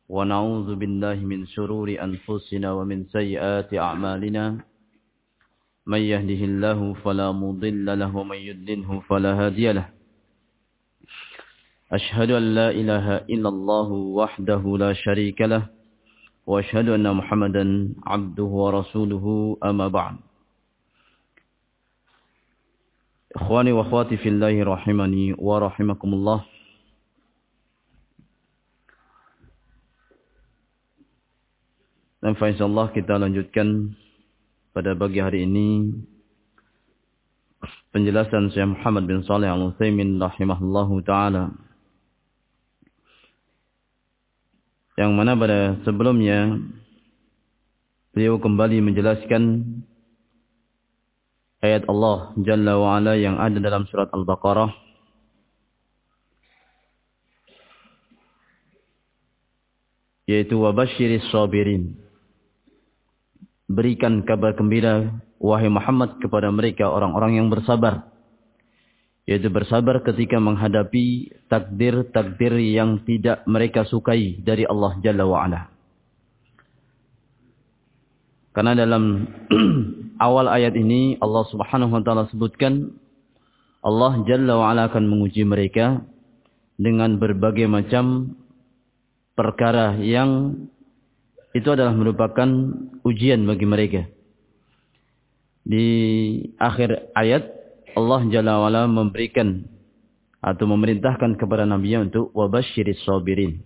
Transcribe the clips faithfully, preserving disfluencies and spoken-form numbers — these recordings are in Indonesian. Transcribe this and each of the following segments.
ونعوذ بالله من شرور أنفسنا ومن سيئات أعمالنا من يهده الله فلا مضل له ومن يضلله فلا هادي له أشهد أن لا إله إلا الله وحده لا شريك له وأشهد أن محمدا عبده ورسوله أما بعد إخواني وأخواتي في الله رحمني ورحمكم الله. Dan insyaallah kita lanjutkan pada pagi hari ini penjelasan Syekh Muhammad bin Shalih Al-Utsaimin rahimahullahu taala. Yang mana pada sebelumnya beliau kembali menjelaskan ayat Allah Jalla wa Ala yang ada dalam surat Al-Baqarah yaitu wabasyiris sabirin. Berikan kabar gembira wahai Muhammad kepada mereka orang-orang yang bersabar, yaitu bersabar ketika menghadapi takdir-takdir yang tidak mereka sukai dari Allah Jalla wa Ala. Karena dalam awal ayat ini Allah Subhanahu wa taala sebutkan Allah Jalla wa Ala akan menguji mereka dengan berbagai macam perkara yang itu adalah merupakan ujian bagi mereka. Di akhir ayat Allah Jalla wa Ala memberikan atau memerintahkan kepada Nabi-Nya untuk wabasyiris sabirin.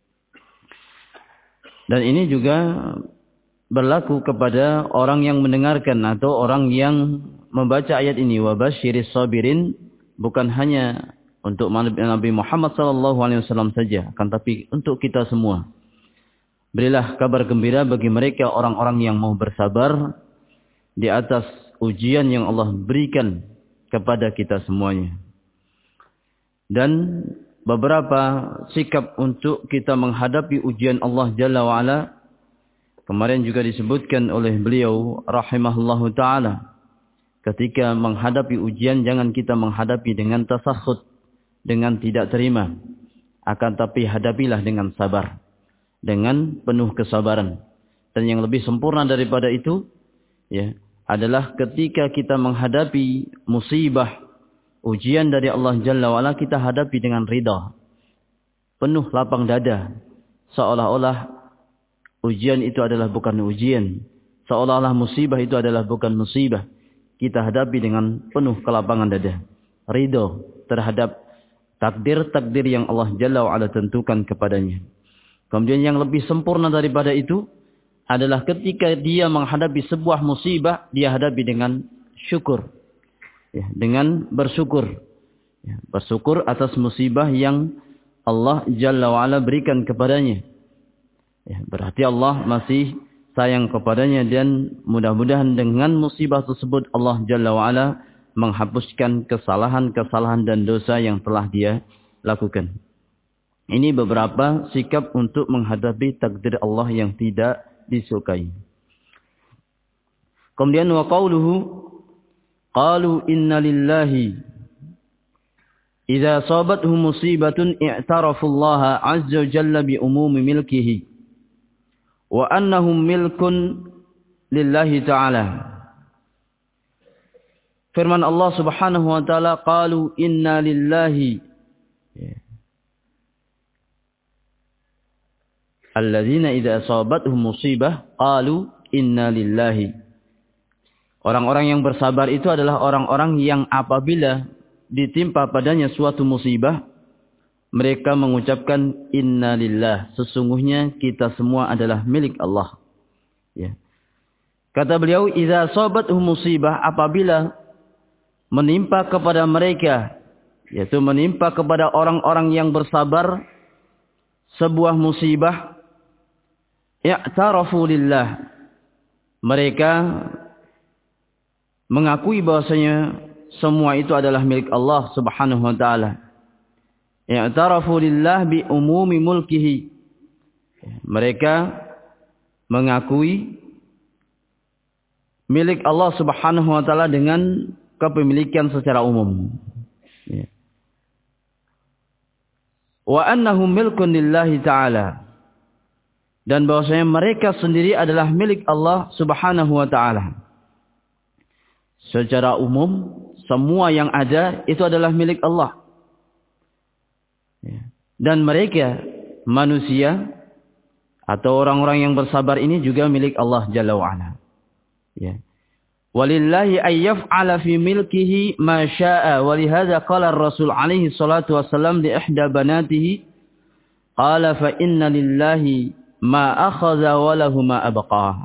Dan ini juga berlaku kepada orang yang mendengarkan atau orang yang membaca ayat ini, wabasyiris sabirin, bukan hanya untuk Nabi Muhammad sallallahu alaihi wasallam saja, akan tapi untuk kita semua. Berilah kabar gembira bagi mereka orang-orang yang mau bersabar di atas ujian yang Allah berikan kepada kita semuanya. Dan beberapa sikap untuk kita menghadapi ujian Allah Jalla wa Ala kemarin juga disebutkan oleh beliau rahimahullahu ta'ala. Ketika menghadapi ujian, jangan kita menghadapi dengan tasakhut, dengan tidak terima. Akan tapi hadapilah dengan sabar, dengan penuh kesabaran. Dan yang lebih sempurna daripada itu ya, adalah ketika kita menghadapi musibah, ujian dari Allah Jalla wa Ala, kita hadapi dengan ridha, penuh lapang dada, seolah-olah ujian itu adalah bukan ujian, seolah-olah musibah itu adalah bukan musibah. Kita hadapi dengan penuh kelapangan dada, ridha terhadap takdir-takdir yang Allah Jalla wa Ala tentukan kepadanya. Kemudian yang lebih sempurna daripada itu adalah ketika dia menghadapi sebuah musibah, dia hadapi dengan syukur, ya, dengan bersyukur, ya, bersyukur atas musibah yang Allah Jalla wa Ala berikan kepadanya. Ya, berarti Allah masih sayang kepadanya dan mudah-mudahan dengan musibah tersebut Allah Jalla wa Ala menghapuskan kesalahan-kesalahan dan dosa yang telah dia lakukan. Ini beberapa sikap untuk menghadapi takdir Allah yang tidak disukai. Kemudian wa qauluhu qalu inna lillahi idza sabathum musibatun i'tarafu Allah azza wa jalla bi umumi milkihi wa annahum milkun lillahi ta'ala. Firman Allah Subhanahu wa taala, qalu inna lillahi alladzina idza asabatuhum musibah qalu inna lillahi. Orang-orang yang bersabar itu adalah orang-orang yang apabila ditimpa padanya suatu musibah, mereka mengucapkan inna lillah, sesungguhnya kita semua adalah milik Allah. Ya. Kata beliau, idza asabatuhum musibah, apabila menimpa kepada mereka, yaitu menimpa kepada orang-orang yang bersabar sebuah musibah, i'tarafu lillah, mereka mengakui bahwasanya semua itu adalah milik Allah Subhanahu wa taala. I'tarafu lillah bi umumi mulkihi, mereka mengakui milik Allah Subhanahu wa taala dengan kepemilikan secara umum. Wa annahum milkun lillahi ta'ala, dan bahwasanya mereka sendiri adalah milik Allah Subhanahu wa taala. Secara umum semua yang ada itu adalah milik Allah. Dan mereka manusia atau orang-orang yang bersabar ini juga milik Allah Jalla wa Ala. Ya. Walillahi ayyaf'ala fi milkihi ma syaa wa lihadza qala ar-rasul alaihi salatu wassalam li ihda banatihi qala fa inna lillahi ma akhadha wa lahu ma abqa.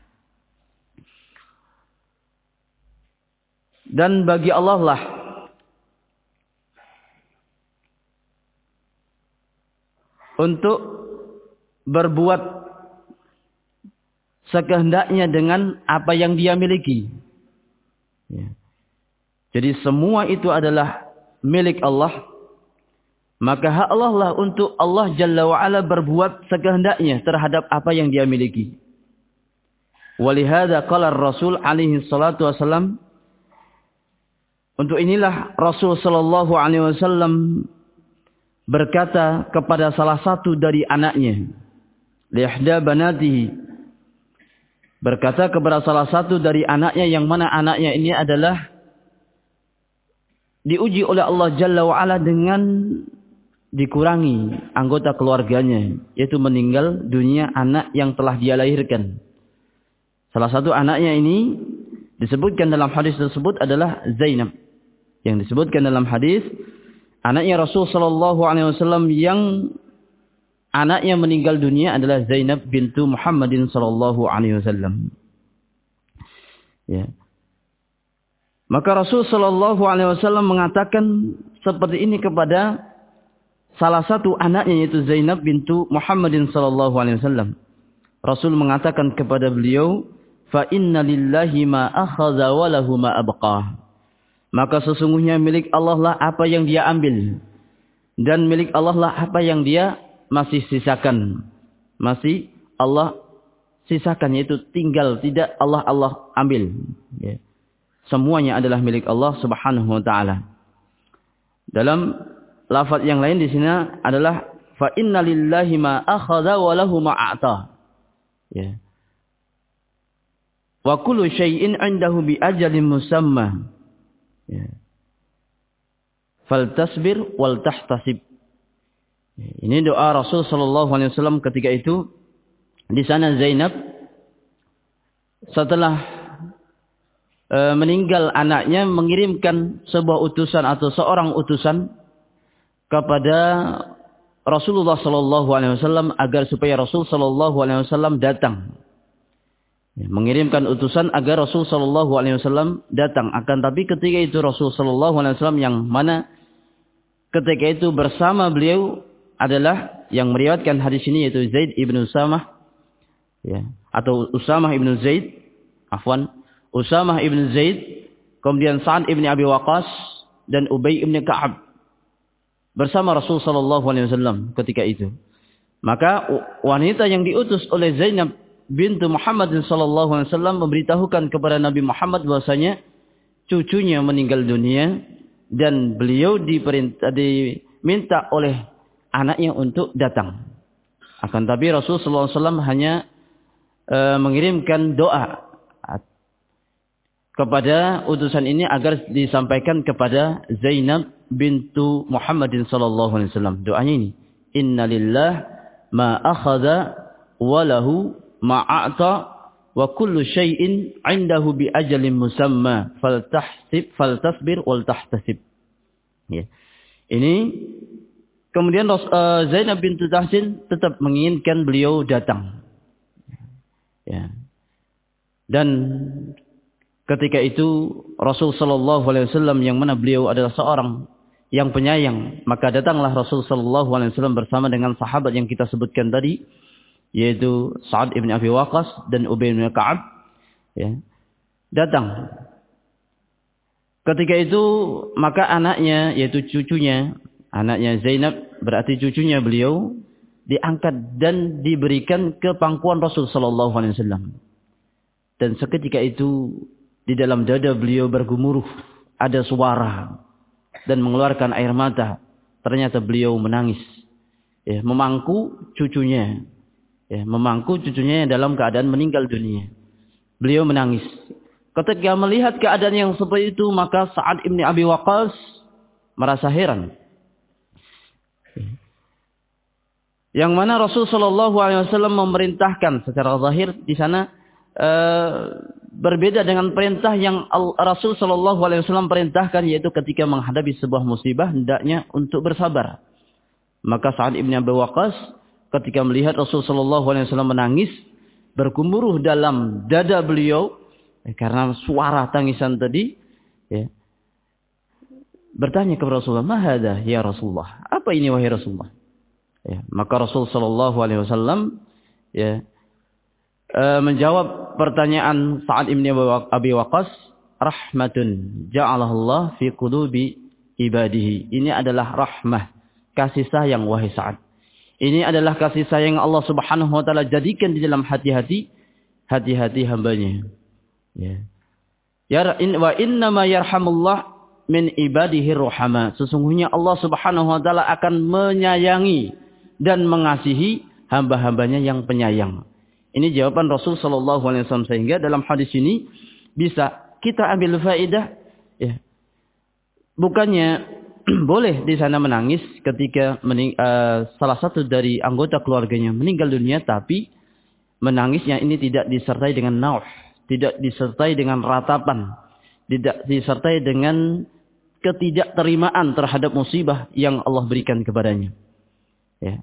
Dan bagi Allah lah untuk berbuat sekehendaknya dengan apa yang dia miliki. Ya. Jadi semua itu adalah milik Allah. Maka hak Allah lah untuk Allah Jalla wa'ala berbuat sekehendaknya terhadap apa yang dia miliki. Walihada qala Rasul alaihi salatu wassalam. Untuk inilah Rasul sallallahu alaihi wasallam berkata kepada salah satu dari anaknya. Lihda banatihi. Berkata kepada salah satu dari anaknya yang mana anaknya ini adalah diuji oleh Allah Jalla wa'ala dengan dikurangi anggota keluarganya. Yaitu meninggal dunia anak yang telah dia lahirkan. Salah satu anaknya ini disebutkan dalam hadis tersebut adalah Zainab. Yang disebutkan dalam hadis anaknya Rasul sallallahu alaihi wasallam yang anaknya meninggal dunia adalah Zainab bintu Muhammadin sallallahu alaihi wasallam. Ya. Maka Rasul sallallahu alaihi wasallam mengatakan seperti ini kepada salah satu anaknya yaitu Zainab bintu Muhammadin sallallahu alaihi wasallam. Rasul mengatakan kepada beliau, "Fa inna lillahi ma akhadha wa lahu ma abqa." Maka sesungguhnya milik Allah lah apa yang dia ambil dan milik Allah lah apa yang dia masih sisakan. Masih Allah sisakan, yaitu tinggal, tidak Allah Allah ambil. Ya. Semuanya adalah milik Allah Subhanahu wa taala. Dalam lafaz yang lain di sini adalah fa inna lillahi ma akhadha wa lahu ma a'ta. Ya. Wa kullu syai'in 'indahu bi ajalin musamma. Ya. Faltasbir wal tahtasib. Ini doa Rasul sallallahu alaihi wasallam ketika itu. Di sana Zainab setelah e, meninggal anaknya mengirimkan sebuah utusan atau seorang utusan kepada Rasulullah sallallahu alaihi wasallam agar supaya Rasul sallallahu alaihi wasallam datang. Mengirimkan utusan agar Rasul sallallahu alaihi wasallam datang. Akan tapi ketika itu Rasul sallallahu alaihi wasallam yang mana ketika itu bersama beliau adalah yang meriwayatkan hadis ini yaitu Zaid ibn Usamah, ya, atau Usamah ibn Zaid, afwan, Usamah ibn Zaid, kemudian Sa'ad ibn Abi Waqqas dan Ubay ibn Ka'ab bersama Rasul sallallahu alaihi wasallam ketika itu. Maka wanita yang diutus oleh Zainab bintu Muhammad sallallahu alaihi wasallam memberitahukan kepada Nabi Muhammad bahwasanya cucunya meninggal dunia dan beliau diperintah diminta oleh anaknya untuk datang. Akan tapi Rasul sallallahu alaihi wasallam hanya e, mengirimkan doa kepada utusan ini agar disampaikan kepada Zainab bintu Muhammadin sallallahu alaihi wasallam. Doanya ini, inna lillah ma akhadha wa lahu ma a'ta wa kullu syai'in 'indahu bi ajalin musamma faltahsib faltasbir wal tahtasib. Ya. Ini kemudian uh, Zainab bintu Tahsin tetap menginginkan beliau datang. Ya. Dan ketika itu Rasul sallallahu alaihi wasallam yang mana beliau adalah seorang yang penyayang, maka datanglah Rasul sallallahu alaihi wasallam bersama dengan sahabat yang kita sebutkan tadi, yaitu Sa'ad ibn Abi Waqqas dan Ubay bin Ka'ab, ya. Datang. Ketika itu maka anaknya yaitu cucunya, anaknya Zainab berarti cucunya beliau diangkat dan diberikan ke pangkuan Rasul sallallahu alaihi wasallam. Dan seketika itu di dalam dada beliau bergemuruh ada suara dan mengeluarkan air mata. Ternyata beliau menangis, ya, memangku cucunya ya, memangku cucunya yang dalam keadaan meninggal dunia. Beliau menangis. Ketika melihat keadaan yang seperti itu, maka Sa'ad ibn Abi Waqqas merasa heran. Yang mana Rasul Shallallahu Alaihi Wasallam memerintahkan secara zahir di sana e, berbeda dengan perintah yang Rasul Shallallahu Alaihi Wasallam perintahkan, yaitu ketika menghadapi sebuah musibah hendaknya untuk bersabar. Maka Sa'ad ibn Abi Waqqas ketika melihat Rasul Shallallahu Alaihi Wasallam menangis, bergemuruh dalam dada beliau ya, karena suara tangisan tadi, ya, bertanya kepada Rasulullah, "Mahada ya Rasulullah? Apa ini wahai Rasulullah?" Ya, maka Rasul Shallallahu Alaihi Wasallam ya, e, menjawab pertanyaan Sa'ad ibn Abi Waqqas, "Rahmatun ja'alallah fi qulubi ibadihi." Ini adalah rahmah, kasih sayang wahai Sa'ad. Ini adalah kasih sayang Allah Subhanahu wa taala jadikan di dalam hati-hati hati-hati hambanya. Ya. Ya in, wa innama yarhamullah min ibadihi ruhama. Sesungguhnya Allah Subhanahu wa taala akan menyayangi dan mengasihi hamba-hambanya yang penyayang. Ini jawaban Rasul sallallahu alaihi wasallam, sehingga dalam hadis ini bisa kita ambil faedah ya. Bukannya boleh di sana menangis ketika mening, uh, salah satu dari anggota keluarganya meninggal dunia, tapi menangisnya ini tidak disertai dengan nauh, tidak disertai dengan ratapan, tidak disertai dengan ketidakterimaan terhadap musibah yang Allah berikan kepadanya. Ya.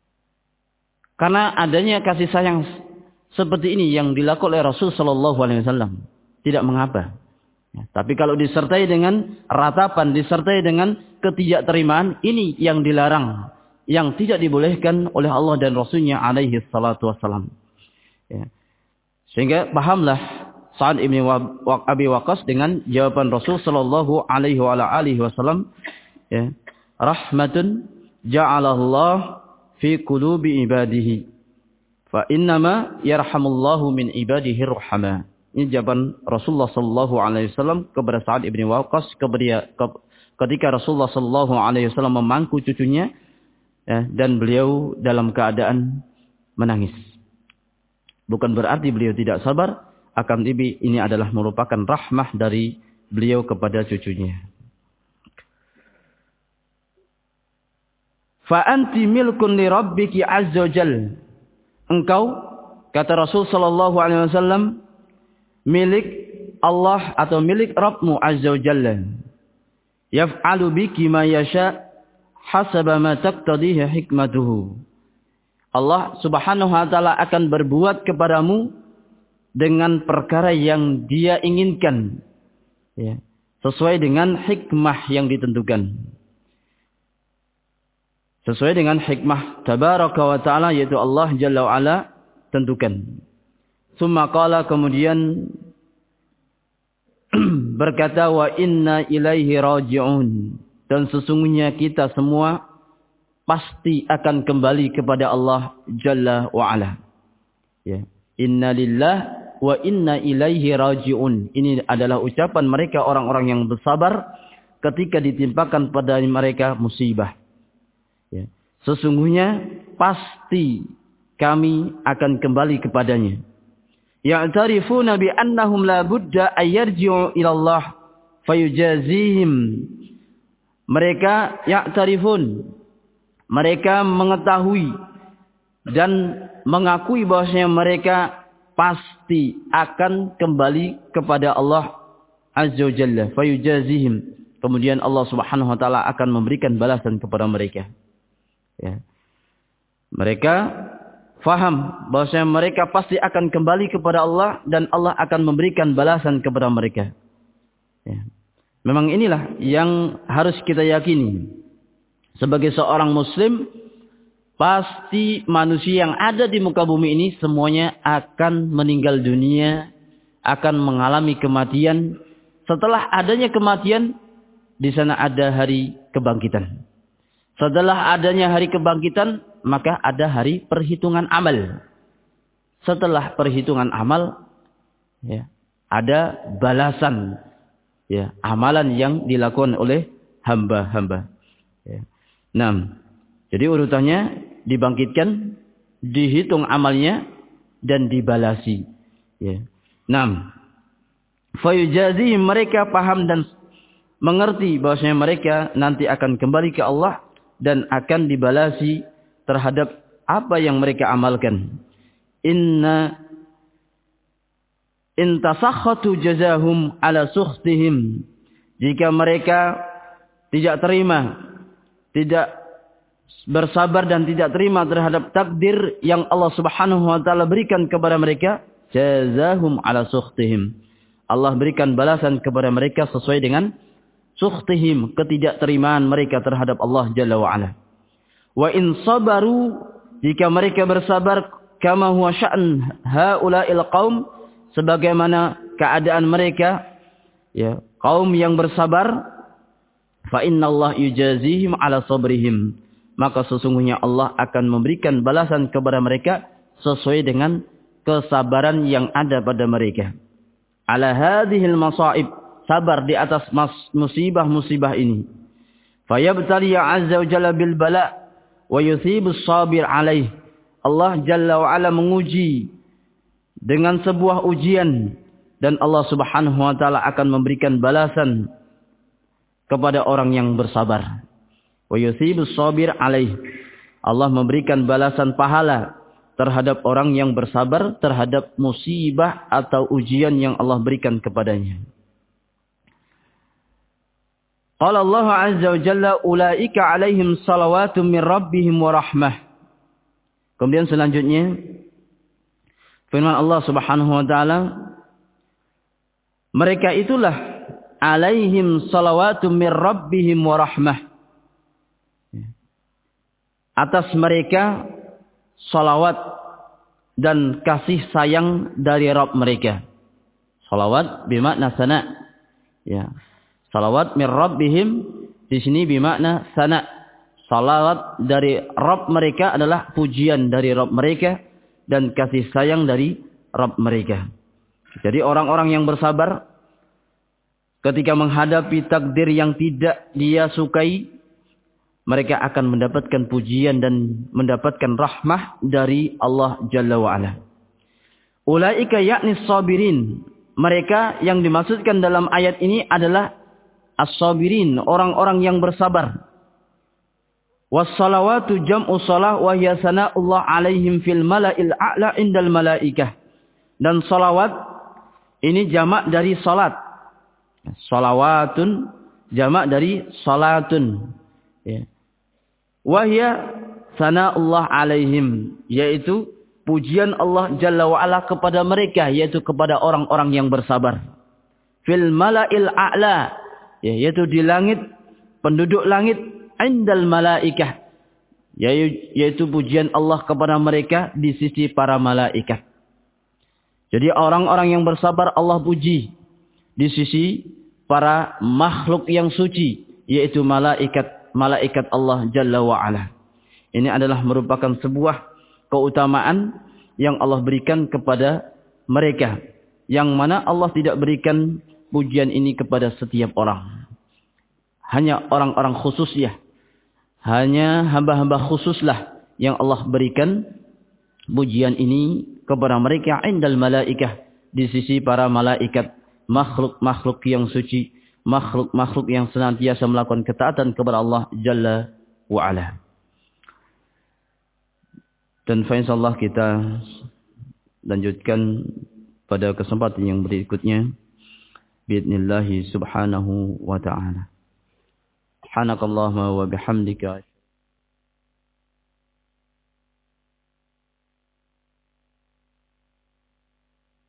Karena adanya kasih sayang seperti ini yang dilakukan oleh Rasul Sallallahu Alaihi Wasallam, tidak mengapa. Ya, tapi kalau disertai dengan ratapan, disertai dengan ketidakterimaan, ini yang dilarang, yang tidak dibolehkan oleh Allah dan Rasulnya alaihi salatu wassalam. Ya. Sehingga pahamlah Sa'ad ibn Abi Waqqas dengan jawaban Rasul sallallahu alaihi wasallam, ya, rahmatun ja'alallah fi qulubi ibadihi fa innama yarhamullahu min ibadihi ruhama. Ini jawaban Rasulullah sallallahu alaihi wasallam kepada Sa'ad ibn Waqqas ketika Rasulullah sallallahu alaihi wasallam memangku cucunya, ya, dan beliau dalam keadaan menangis. Bukan berarti beliau tidak sabar, akan tapi ini adalah merupakan rahmah dari beliau kepada cucunya. Fa anti milkun li rabbiki azza wajal. Engkau, kata Rasul sallallahu alaihi wasallam, milik Allah atau milik Rabbmu azza wajalla. Yaf'alu biki ma yasha hasaba ma taqtadihi hikmatuhu. Allah Subhanahu wa taala akan berbuat kepadamu dengan perkara yang Dia inginkan, ya, sesuai dengan hikmah yang ditentukan. Sesuai dengan hikmah tabaraka wa ta'ala, yaitu Allah Jalla wa Ala tentukan. Summa qala, kemudian berkata, wa inna ilaihi raji'un. Dan sesungguhnya kita semua pasti akan kembali kepada Allah Jalla wa Ala. Ya. Inna lillah wa inna ilaihi raji'un. Ini adalah ucapan mereka orang-orang yang bersabar ketika ditimpakan pada mereka musibah. Ya. Sesungguhnya pasti kami akan kembali kepadanya. Ya'tarifuna bi annahum la budda ayyarji'u ila Allah fayujazihim. Mereka ya'tarifun, mereka mengetahui dan mengakui bahwasanya mereka pasti akan kembali kepada Allah Azza wa Jalla, fayujazihim. Kemudian Allah Subhanahu wa taala akan memberikan balasan kepada mereka. Ya. Mereka faham bahwasanya mereka pasti akan kembali kepada Allah dan Allah akan memberikan balasan kepada mereka. Ya. Memang inilah yang harus kita yakini. Sebagai seorang muslim, pasti manusia yang ada di muka bumi ini semuanya akan meninggal dunia, akan mengalami kematian. Setelah adanya kematian, di sana ada hari kebangkitan. Setelah adanya hari kebangkitan, maka ada hari perhitungan amal. Setelah perhitungan amal, ya, ada balasan, ya, amalan yang dilakukan oleh hamba-hamba. Ya. Nah, jadi urutannya dibangkitkan, dihitung amalnya dan dibalasi. Ya. Naam. Fayujazihim, mereka paham dan mengerti bahwasanya mereka nanti akan kembali ke Allah dan akan dibalasi terhadap apa yang mereka amalkan. Inna intasakhatu jazahum ala sukhtihim. Jika mereka tidak terima, tidak bersabar dan tidak terima terhadap takdir yang Allah Subhanahu wa taala berikan kepada mereka, jazahum ala sukhtihim. Allah berikan balasan kepada mereka sesuai dengan sukhtihim, ketidakterimaan mereka terhadap Allah Jalla wa Ala. Wa in sabaru, jika mereka bersabar, kama huwa sya'n haula'il qaum, sebagaimana keadaan mereka, ya, kaum yang bersabar, fa innallaha yujazihim ala sabrihim, maka sesungguhnya Allah akan memberikan balasan kepada mereka sesuai dengan kesabaran yang ada pada mereka. Ala hadhil masaib, sabar di atas musibah-musibah ini. Fayabtali azza wa jalla bil bala wa yuthibus sabir alaih. Allah Jalla wa Ala menguji dengan sebuah ujian dan Allah Subhanahu wa taala akan memberikan balasan kepada orang yang bersabar. Wa yuthibus sabir alaih. Allah memberikan balasan pahala terhadap orang yang bersabar terhadap musibah atau ujian yang Allah berikan kepadanya. Qala Allah azza wa jalla ulaika alaihim salawatun min rabbihim wa rahmah. Kemudian selanjutnya firman Allah Subhanahu wa taala, mereka itulah alaihim salawatun min rabbihim wa rahmah. Atas mereka salawat dan kasih sayang dari Rabb mereka. Salawat bermakna sana. Ya. Salawat min rabbihim di sini bermakna sana. Salawat dari Rabb mereka adalah pujian dari Rabb mereka dan kasih sayang dari Rabb mereka. Jadi orang-orang yang bersabar ketika menghadapi takdir yang tidak dia sukai, mereka akan mendapatkan pujian dan mendapatkan rahmah dari Allah Jalla wa'ala. Ulaika yakni sabirin. Mereka yang dimaksudkan dalam ayat ini adalah as-sabirin, orang-orang yang bersabar. Was-salawatu jam'u salah wa hiya sana'ullah alaihim fil mala'il a'la indal malaikah. Dan salawat ini jamak dari salat. Salawatun jamak dari salatun. Ya. Wahya sana'ullah alaihim, yaitu pujian Allah Jalla wa'ala kepada mereka, yaitu kepada orang-orang yang bersabar. Fil mala'il a'la, yaitu di langit, penduduk langit, indal malaikah, yaitu pujian Allah kepada mereka di sisi para malaikat. Jadi orang-orang yang bersabar Allah puji di sisi para makhluk yang suci, yaitu malaikat. Malaikat Allah Jalla wa'ala. Ini adalah merupakan sebuah keutamaan yang Allah berikan kepada mereka. Yang mana Allah tidak berikan pujian ini kepada setiap orang. Hanya orang-orang khusus ya. Hanya hamba-hamba khususlah yang Allah berikan pujian ini kepada mereka indal malaikah. Di sisi para malaikat. Makhluk-makhluk yang suci. Makhluk-makhluk yang senantiasa melakukan ketaatan kepada Allah Jalla wa'ala. Dan insyaallah kita lanjutkan pada kesempatan yang berikutnya. Bi'idnillahi subhanahu wa ta'ala. Subhanakallahumma wa bihamdika.